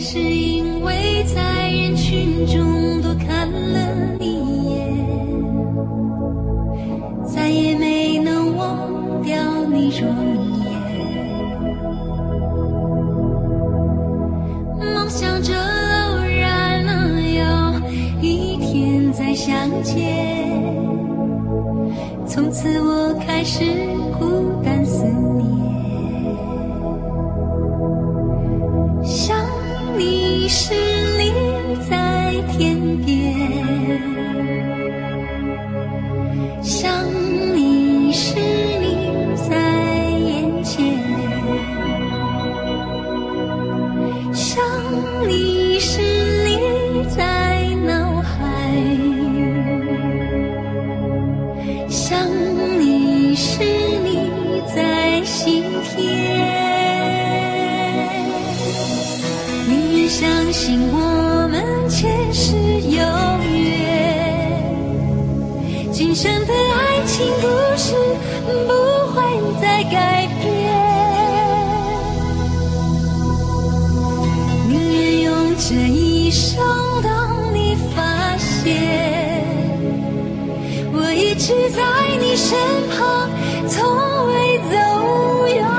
是因为在人群中多看了你一眼，再也没能忘掉你容颜。梦想着偶然能有一天再相见，从此我开始孤单思念。想你时你在天边，想你时你在眼前，想你时你在脑海，想你时你在心田。宁愿相信我们前世有缘，今生的爱情故事不会再改变。宁愿用这一生等你发现，我一直在你身旁，从未走远。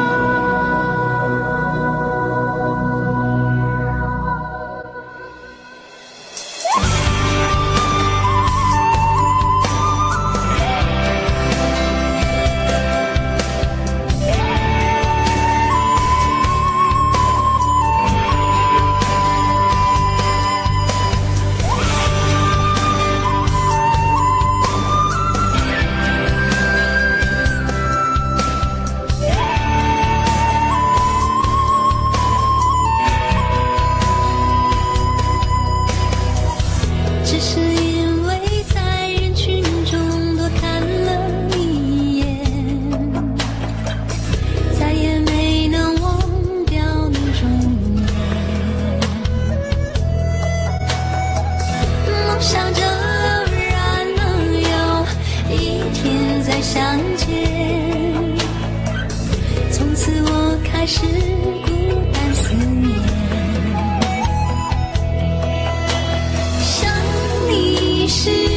只是因为在人群中多看了你一眼，再也没能忘掉你容颜。梦想着偶然能有一天再相见，从此我开始孤单思念。是